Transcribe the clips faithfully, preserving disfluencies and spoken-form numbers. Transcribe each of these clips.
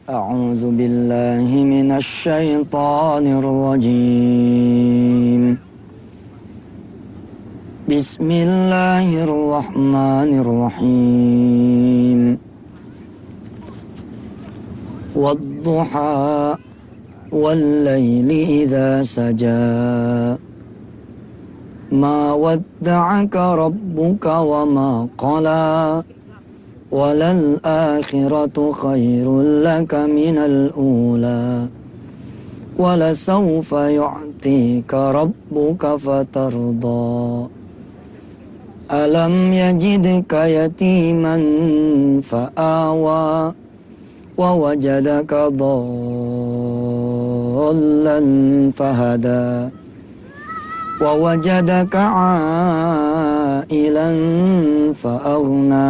أعوذ بالله من الشيطان الرجيم بسم الله الرحمن الرحيم والضحى والليل إذا سجى ما ودعك ربك وما قلى وللآخرة خير لك من الأولى ولسوف يعطيك ربك فترضى ألم يجدك يتيما فآوى ووجدك ضالا فهدى ووجدك عائلا فأغنى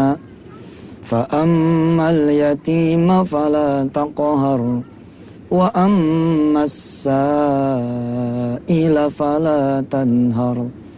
فأما اليتيم فلا تقهر وأما السائل فلا تنهر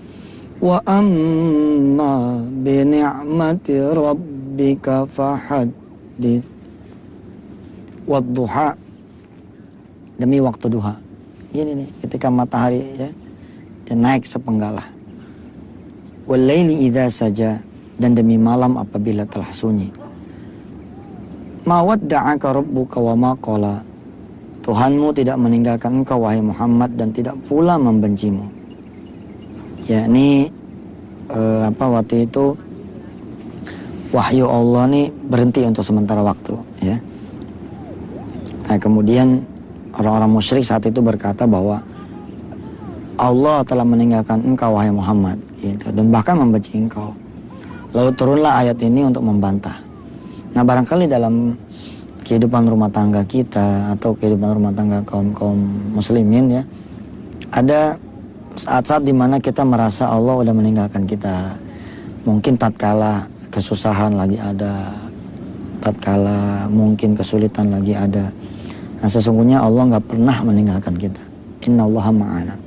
وأما بنعمة ربك فحدث. Wadduha, demi waktu duha. Gini nih, ketika matahari ya dan naik sepenggalah. Wal-laili idza saja, dan demi malam apabila telah sunyi. Ma wadda'aka rabbuka wa ma qala. Tuhanmu tidak meninggalkan engkau wahai Muhammad dan tidak pula membencimu. Yakni eh, apa waktu itu wahyu Allah nih berhenti untuk sementara waktu ya. Nah, kemudian orang-orang musyrik saat itu berkata bahwa Allah telah meninggalkan engkau wahai Muhammad gitu, dan bahkan membenci engkau. Lalu turunlah ayat ini untuk membantah. Nah, barangkali dalam kehidupan rumah tangga kita atau kehidupan rumah tangga kaum-kaum muslimin ya, ada saat-saat dimana kita merasa Allah udah meninggalkan kita. Mungkin tatkala kesusahan lagi ada, tatkala mungkin kesulitan lagi ada. Nah, sesungguhnya Allah nggak pernah meninggalkan kita. Innallaha ma'ana.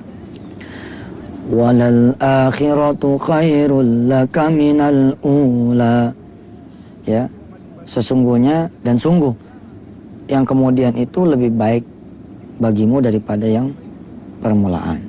Walal akhiratu khairul laka minal ula. Ya, sesungguhnya dan sungguh yang kemudian itu lebih baik bagimu daripada yang permulaan.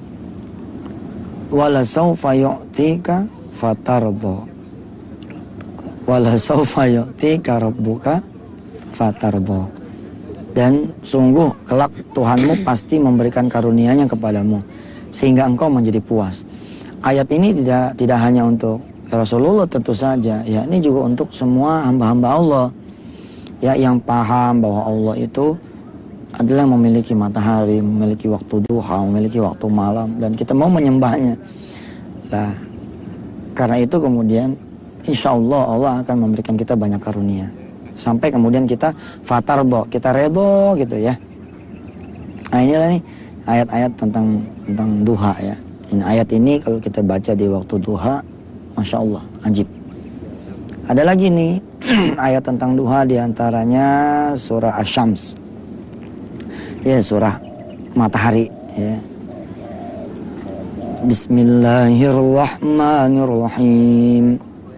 Wala saufa yu'tika fatardha. Wala saufa yu'tika rabbuka fatardha. Dan sungguh kelak Tuhanmu pasti memberikan karunia-Nya kepadamu sehingga engkau menjadi puas. Ayat ini tidak tidak hanya untuk Rasulullah tentu saja, ya ini juga untuk semua hamba-hamba Allah ya yang paham bahwa Allah itu adalah memiliki matahari, memiliki waktu duha, memiliki waktu malam, dan kita mau menyembahnya. Nah, karena itu kemudian insya Allah Allah akan memberikan kita banyak karunia. Sampai kemudian kita fatardo, kita redo gitu ya. Nah, inilah nih ayat-ayat tentang tentang duha ya. Ini ayat ini kalau kita baca di waktu duha, masya Allah, ajib. Ada lagi nih ayat tentang duha, diantaranya surah Asy-Syams. Ya, surah matahari ya. Bismillahirrahmanirrahim.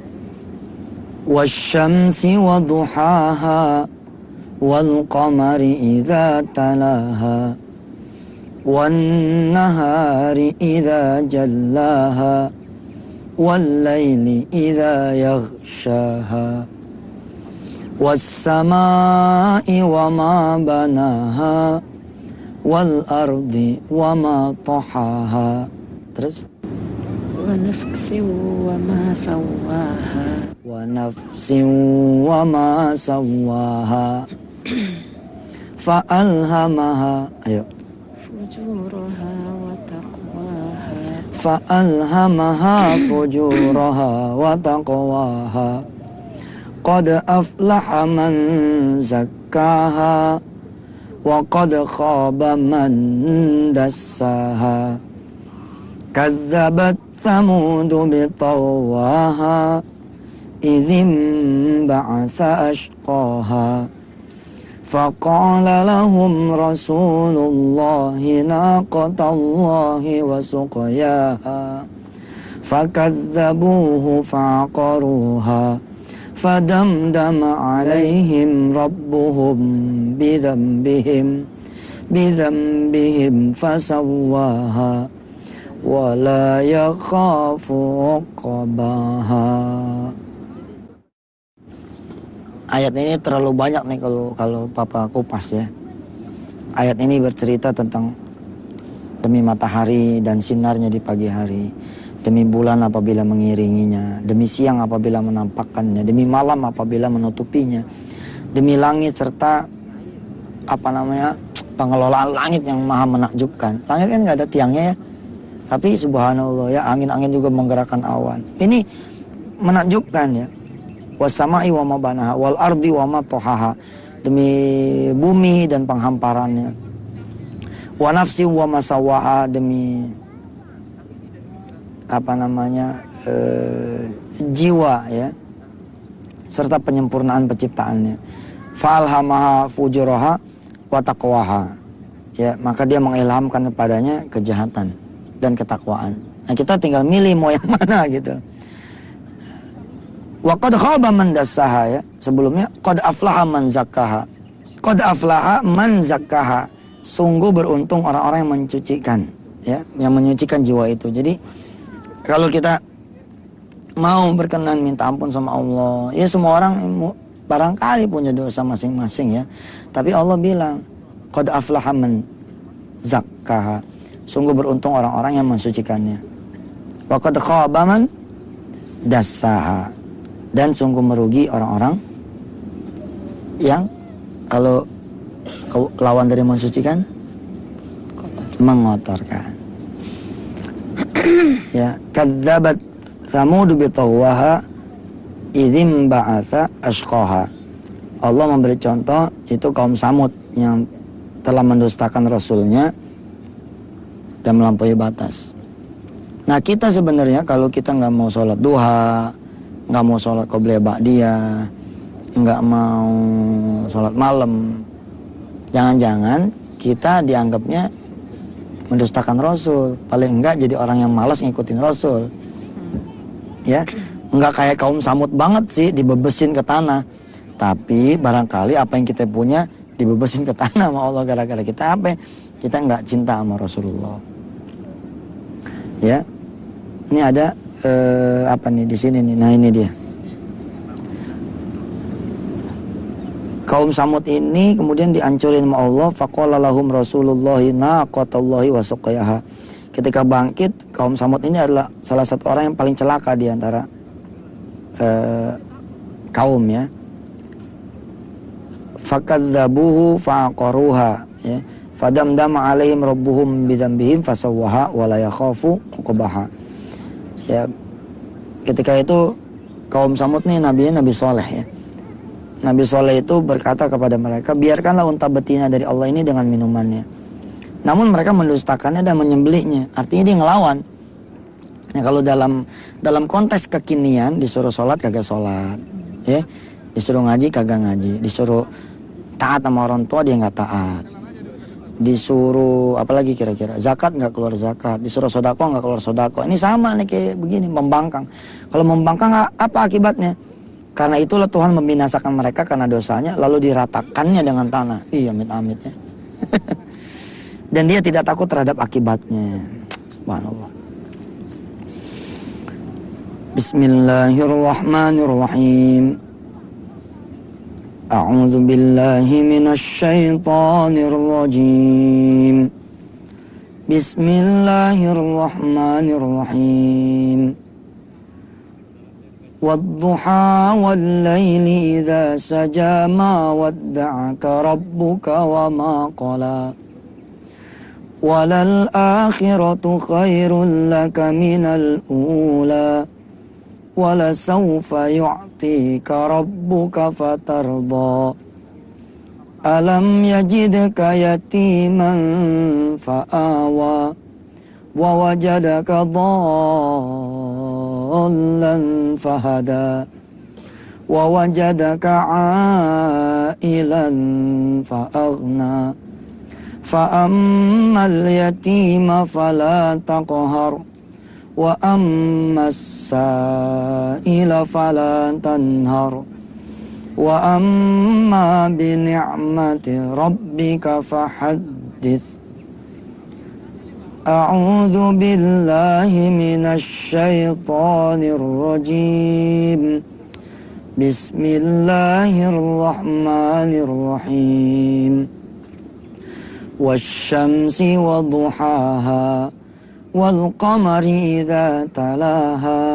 Wasyamsi wa duhaha wal qamari idza talaha wan nahari idza jallaha wal laili idza yaghshaha was samai wa ma banaha wal ardi wa ma tahaha. Terus wa nafsin wa ma sawaha wa nafsin wa ma sawaha fa'alhamaha ayo fujuraha wa taqwaha fa'alhamaha fujuraha wa taqwaha qad aflaha man zakkaha wa qad khaba man dassaha kazzabat thamudu bitawaha idzim ba'atha ashqaha فقال لهم رسول الله ناقة الله وسقياها فكذبوه فعقروها فدمدم عليهم ربهم بذنبهم بذنبهم فسواها ولا يخاف عقباها. Ayat ini terlalu banyak nih kalau kalau Papa kupas ya. Ayat ini bercerita tentang demi matahari dan sinarnya di pagi hari, demi bulan apabila mengiringinya, demi siang apabila menampakkannya, demi malam apabila menutupinya, demi langit serta apa namanya pengelolaan langit yang maha menakjubkan. Langit kan nggak ada tiangnya ya, tapi subhanallah ya, angin-angin juga menggerakkan awan. Ini menakjubkan ya. Wasama'i wa ma banaha wal ardi wa ma tohaha, demi bumi dan penghamparannya. Wa nafsi wa ma sawaha, demi apa namanya eh, jiwa ya, serta penyempurnaan penciptaannya. Fa'alhamaha fujuraha wa taqwaha, ya, maka dia mengilhamkan kepadanya kejahatan dan ketakwaan. Nah, kita tinggal milih mau yang mana gitu. Wa qad khaba man dassaha, ya, sebelumnya qad aflaha man zakkaha. Qad aflaha man zakkaha, sungguh beruntung orang-orang yang mencucikan, ya, yang menyucikan jiwa itu. Jadi kalau kita mau berkenan minta ampun sama Allah, ya semua orang barangkali punya dosa masing-masing ya. Tapi Allah bilang qad aflaha man zakkaha, sungguh beruntung orang-orang yang mensucikannya. Wa qad khaba man dassaha, dan sungguh merugi orang-orang yang kalau lawan dari mensucikan mengotorkan. Ya, kadzabat Tsamud bi tawwaha idzim ba'atsa ashqaha. Allah memberi contoh itu kaum Samud yang telah mendustakan rasulnya dan melampaui batas. Nah, kita sebenarnya kalau kita nggak mau sholat duha, nggak mau sholat qobliyah ba'diyah, nggak mau sholat malam, jangan-jangan kita dianggapnya mendustakan Rasul. Paling enggak jadi orang yang malas ngikutin Rasul. Ya, enggak kayak kaum Samud banget sih dibebesin ke tanah. Tapi barangkali apa yang kita punya dibebesin ke tanah sama Allah gara-gara kita apa? Kita enggak cinta sama Rasulullah. Ya, ini ada eh, apa nih di sini nih? Nah ini dia. Kaum Samud ini kemudian dihancurin sama Allah. Faqala lahum Rasulullahi naqatallahi wa suqyaha. Ketika bangkit, kaum Samud ini adalah salah satu orang yang paling celaka di antara uh, kaum ya. Fakadzabuhu faqaruha, ya. Fadamdama alaihim rabbuhum bidzambihim fasawwaha wa la yakhafu uqbaha. Ya. Ketika itu kaum Samud nih nabinya Nabi Saleh ya. Nabi Saleh itu berkata kepada mereka, biarkanlah unta betina dari Allah ini dengan minumannya. Namun mereka mendustakannya dan menyembelihnya. Artinya dia ngelawan. Nah, kalau dalam dalam konteks kekinian disuruh sholat kagak sholat, ya, disuruh ngaji kagak ngaji, disuruh taat sama orang tua dia nggak taat, disuruh apalagi kira-kira zakat nggak keluar zakat, disuruh sodako nggak keluar sodako. Ini sama nih kayak begini, membangkang. Kalau membangkang apa akibatnya? Karena itulah Tuhan membinasakan mereka karena dosanya, lalu diratakannya dengan tanah. Iya, amit-amitnya. Dan dia tidak takut terhadap akibatnya. Subhanallah. Bismillahirrahmanirrahim. A'udzu billahi minasy syaithanir rajim. Bismillahirrahmanirrahim. Wadduha wal-laili idza saja ma wadda'aka rabbuka wa ma qala. Walal akhiratu khairul laka minal ula. Wala sawfa yu'tika rabbuka fatarda. Alam yajidka yatiman fa'awa. Wa wajadaka dhallan fahada. Wa wajadaka 'ailan fa'aghna. Fa ammal yatima fala taqhar. وأما السائل فلا تنهر وأما بنعمة ربك فحدث. أعوذ بالله من الشيطان الرجيم. بسم الله الرحمن الرحيم. والشمس وضحاها والقمر إذا تلاها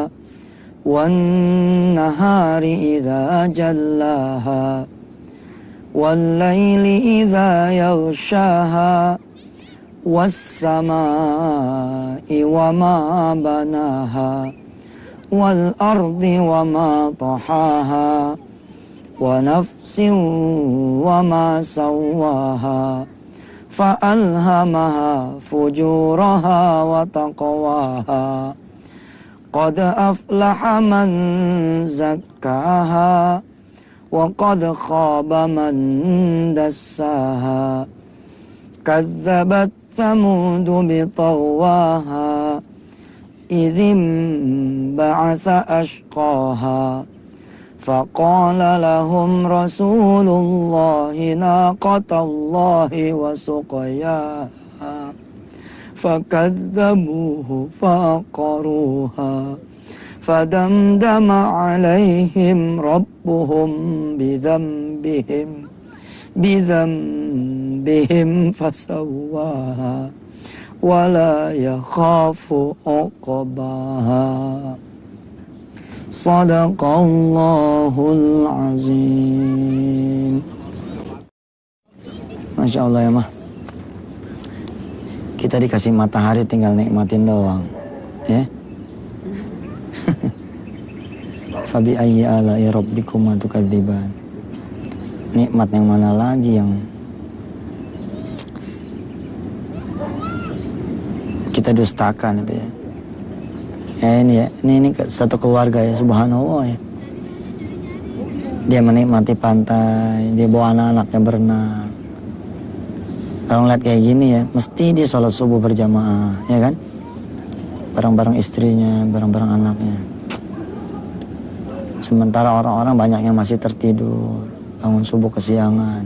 والنهار إذا جلاها والليل إذا يغشاها والسماء وما بناها والأرض وما طحاها ونفس وما سواها فألهمها فجورها وتقواها. قد أفلح من زكاها وقد خاب من دساها. كذبت ثمود بطغواها إذ انبعث أشقاها فقال لهم رسول الله ناقة الله وسقياها فكذبوه فعقروها فدمدم عليهم ربهم بذنبهم بذنبهم فسواها ولا يخاف عقباها. Sadaqallahul azim. Masya Allah ya mah. Kita dikasih matahari tinggal nikmatin doang, ya. Fabi ayyi ala'i rabbikuma tukadziban. Nikmat yang mana lagi yang kita dustakan itu ya. Ya ini ya, ini, ini satu keluarga ya, subhanallah ya. Dia menikmati pantai, dia bawa anak-anaknya berenang. Kalau ngeliat kayak gini ya, mesti dia sholat subuh berjamaah, ya kan? Bareng-bareng istrinya, bareng-bareng anaknya. Sementara orang-orang banyak yang masih tertidur, bangun subuh kesiangan.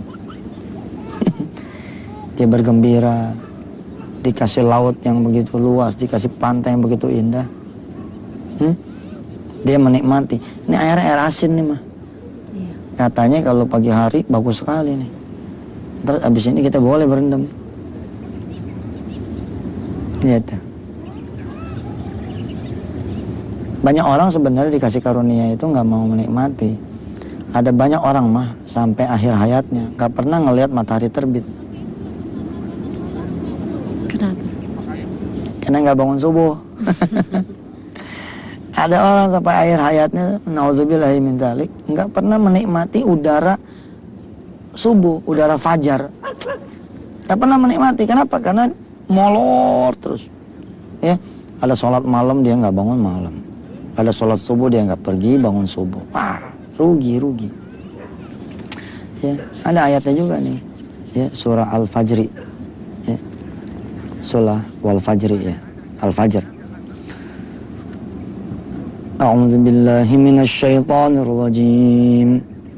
Dia bergembira, dikasih laut yang begitu luas, dikasih pantai yang begitu indah. Hmm? Dia menikmati. Ini airnya air asin nih mah. Iya. Katanya kalau pagi hari bagus sekali nih. Terus abis ini kita boleh berendam. Lihat. Banyak orang sebenarnya dikasih karunia itu nggak mau menikmati. Ada banyak orang mah sampai akhir hayatnya nggak pernah ngelihat matahari terbit. Kenapa? Karena nggak bangun subuh. Ada orang sampai akhir hayatnya, nauzubillahi min dzalik, nggak pernah menikmati udara subuh, udara fajar. Nggak pernah menikmati. Kenapa? Karena molor terus. Ya, ada sholat malam dia nggak bangun malam. Ada sholat subuh dia nggak pergi bangun subuh. Wah, rugi rugi. Ya, ada ayatnya juga nih. Ya, surah Al-Fajri. Ya. Surah Wal-Fajri ya. Al-Fajr. A'udzu billahi minasy syaithanir rajim.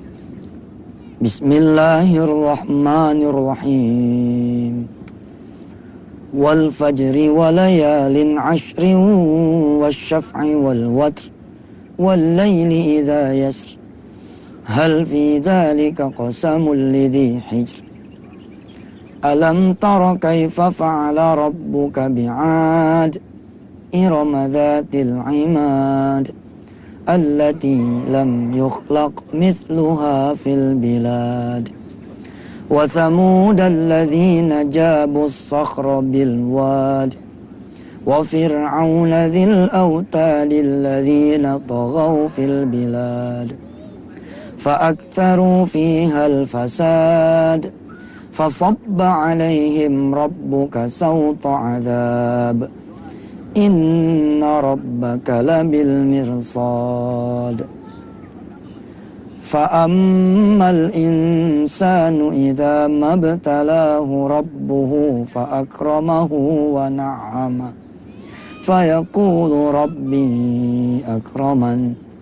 Bismillahirrahmanirrahim. Wal fajri wa layalin 'ashrin wasyaf'i wal watr wal laili idza yasr. Hal fi dzalika qasamul lidhi hijr. Alam tara kaifa fa'ala rabbuka bi'ad إرم ذات العماد التي لم يخلق مثلها في البلاد وثمود الذين جابوا الصخر بالواد وفرعون ذي الأوتاد الذين طغوا في البلاد فأكثروا فيها الفساد فصب عليهم ربك سوط عذاب Inna rabbaka labil mirsad. Fa'ammal insanu idza mabtalahu rabbuhu fa'akramahu wa na'ama فيقول ربي أكرمن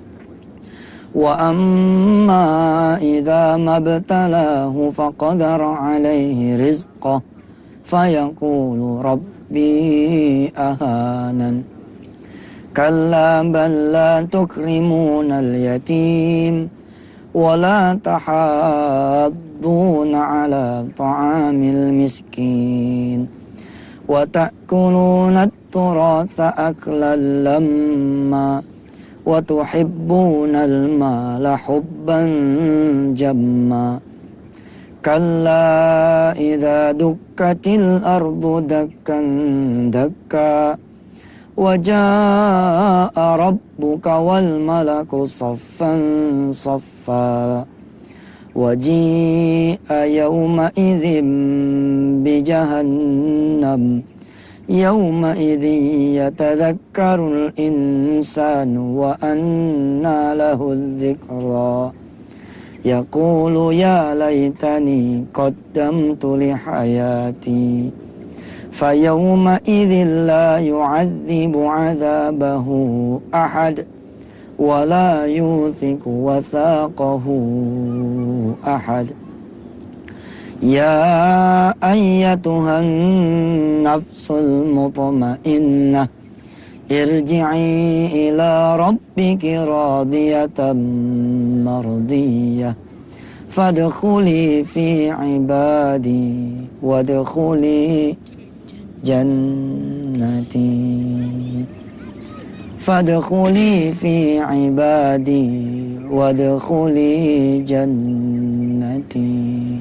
وأما إذا ما ابتلاه فقدر عليه رزقه فيقول ربي أهانن كلا بل لا تكرمون اليتيم ولا تحاضون على طعام المسكين وتأكلون التراث أكلا لما وتحبون المال حبا جما كلا إذا دكت الأرض دكا دكا وجاء ربك والملك صفا صفا وجيء يومئذ بجهنم يومئذ يتذكر الإنسان وأنى له الذكرى يقول يا ليتني قدمت لحياتي فيومئذ لا يعذب عذابه أحد ولا يوثق وثاقه أحد يا أيتها النفس المطمئنة ارجعي إلى ربك راضية مرضية فادخلي في عبادي وادخلي جنتي فادخلي في عبادي وادخلي جنتي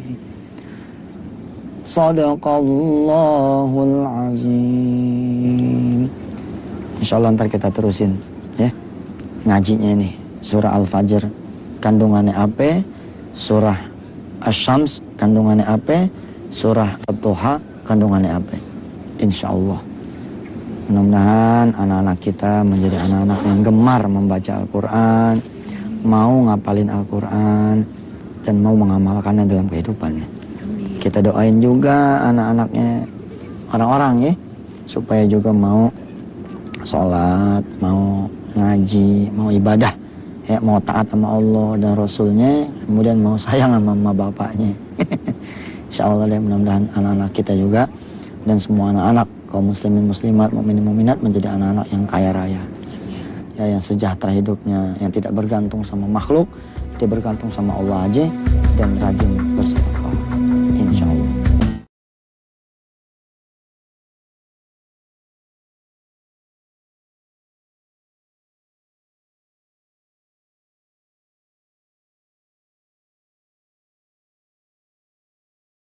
Sadaqallahul azim. Insyaallah ntar kita terusin ya ngajinya ini. Surah Al-Fajr kandungannya apa? Surah Asy-Syams kandungannya apa? Surah Ad-Duha kandungannya apa? Insyaallah. Mudah-mudahan anak-anak kita menjadi anak-anak yang gemar membaca Al-Quran, mau ngapalin Al-Quran, dan mau mengamalkannya dalam kehidupannya. Kita doain juga anak-anaknya, orang-orang ya, supaya juga mau sholat, mau ngaji, mau ibadah, ya, mau taat sama Allah dan Rasulnya, kemudian mau sayang sama mama bapaknya. Insya Allah ya, mudah-mudahan anak-anak kita juga dan semua anak-anak kaum muslimin muslimat, mukminin mukminat menjadi anak-anak yang kaya raya, ya, yang sejahtera hidupnya, yang tidak bergantung sama makhluk, dia bergantung sama Allah aja dan rajin